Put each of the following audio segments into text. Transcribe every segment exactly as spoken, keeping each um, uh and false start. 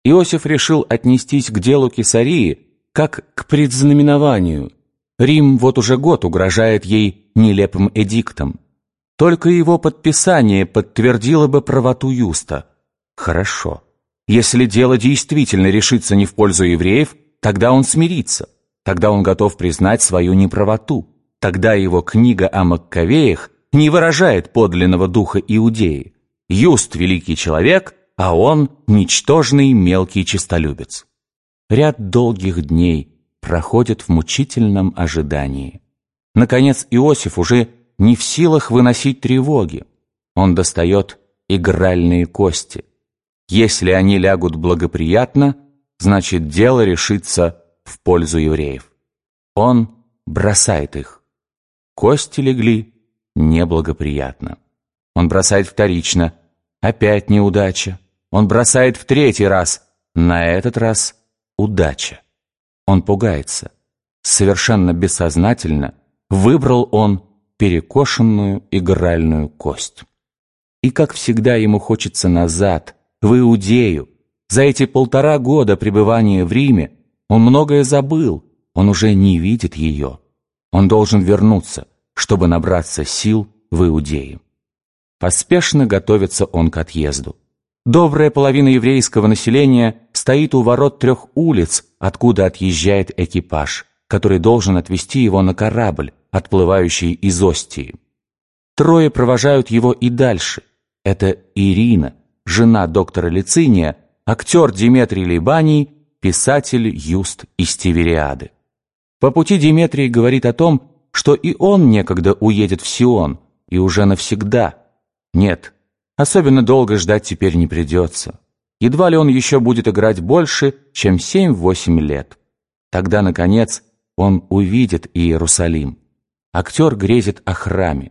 Иосиф решил отнестись к делу Кесарии как к предзнаменованию. Рим вот уже год угрожает ей нелепым эдиктом. Только его подписание подтвердило бы правоту Юста. Хорошо. Если дело действительно решится не в пользу евреев, тогда он смирится. Тогда он готов признать свою неправоту. Тогда его книга о Маккавеях не выражает подлинного духа Иудеи. Юст – великий человек, а он – ничтожный мелкий честолюбец. Ряд долгих дней проходит в мучительном ожидании. Наконец Иосиф уже не в силах выносить тревоги. Он достает игральные кости. Если они лягут благоприятно, значит дело решится в пользу евреев. Он бросает их. Кости легли неблагоприятно. Он бросает вторично. Опять неудача. Он бросает в третий раз. На этот раз удача. Он пугается. Совершенно бессознательно выбрал он перекошенную игральную кость. И, как всегда, ему хочется назад, в Иудею. За эти полтора года пребывания в Риме он многое забыл, он уже не видит ее. Он должен вернуться, чтобы набраться сил в Иудее. Поспешно готовится он к отъезду. Добрая половина еврейского населения стоит у ворот трех улиц, откуда отъезжает экипаж, который должен отвезти его на корабль, отплывающий из Остии. Трое провожают его и дальше. Это Ирина, жена доктора Лициния, актер Диметрий Либаний, писатель Юст из Тивериады. По пути Диметрий говорит о том, что и он некогда уедет в Сион, и уже навсегда. Нет, особенно долго ждать теперь не придется. Едва ли он еще будет играть больше, чем семь-восемь лет. Тогда, наконец, он увидит Иерусалим. Актер грезит о храме.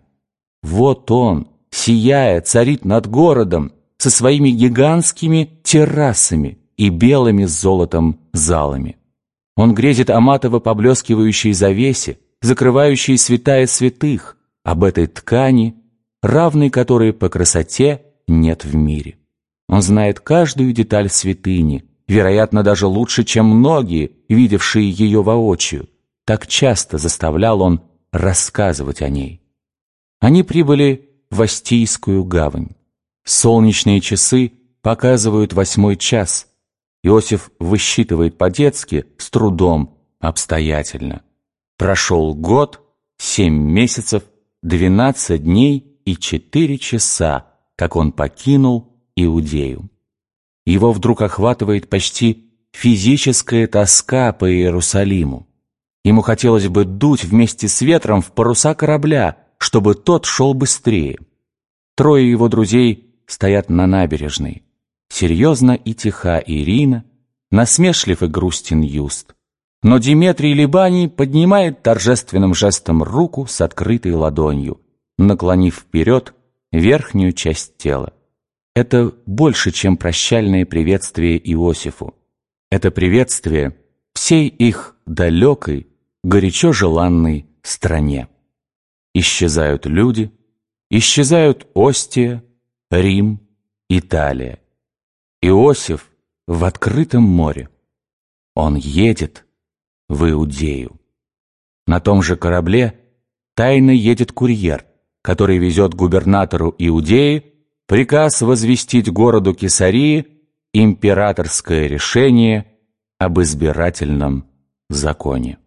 Вот он, сияя, царит над городом, со своими гигантскими террасами и белыми с золотом залами. Он грезит о матово-поблескивающей завесе, закрывающей святая святых, об этой ткани, равной которой по красоте нет в мире. Он знает каждую деталь святыни, вероятно, даже лучше, чем многие, видевшие ее воочию. Так часто заставлял он рассказывать о ней. Они прибыли в Остийскую гавань. Солнечные часы показывают восьмой час. Иосиф высчитывает по-детски, с трудом, обстоятельно. Прошел год, семь месяцев, двенадцать дней и четыре часа, как он покинул Иудею. Его вдруг охватывает почти физическая тоска по Иерусалиму. Ему хотелось бы дуть вместе с ветром в паруса корабля, чтобы тот шел быстрее. Трое его друзей стоят на набережной. Серьезно и тиха Ирина, насмешлив и грустен Юст. Но Диметрий Либаний поднимает торжественным жестом руку с открытой ладонью, наклонив вперед верхнюю часть тела. Это больше, чем прощальное приветствие Иосифу. Это приветствие всей их далекой, горячо желанной стране. Исчезают люди, исчезают Остия, Рим, Италия. Иосиф в открытом море. Он едет в Иудею. На том же корабле тайно едет курьер, который везет губернатору Иудеи приказ возвестить городу Кесарии императорское решение об избирательном законе.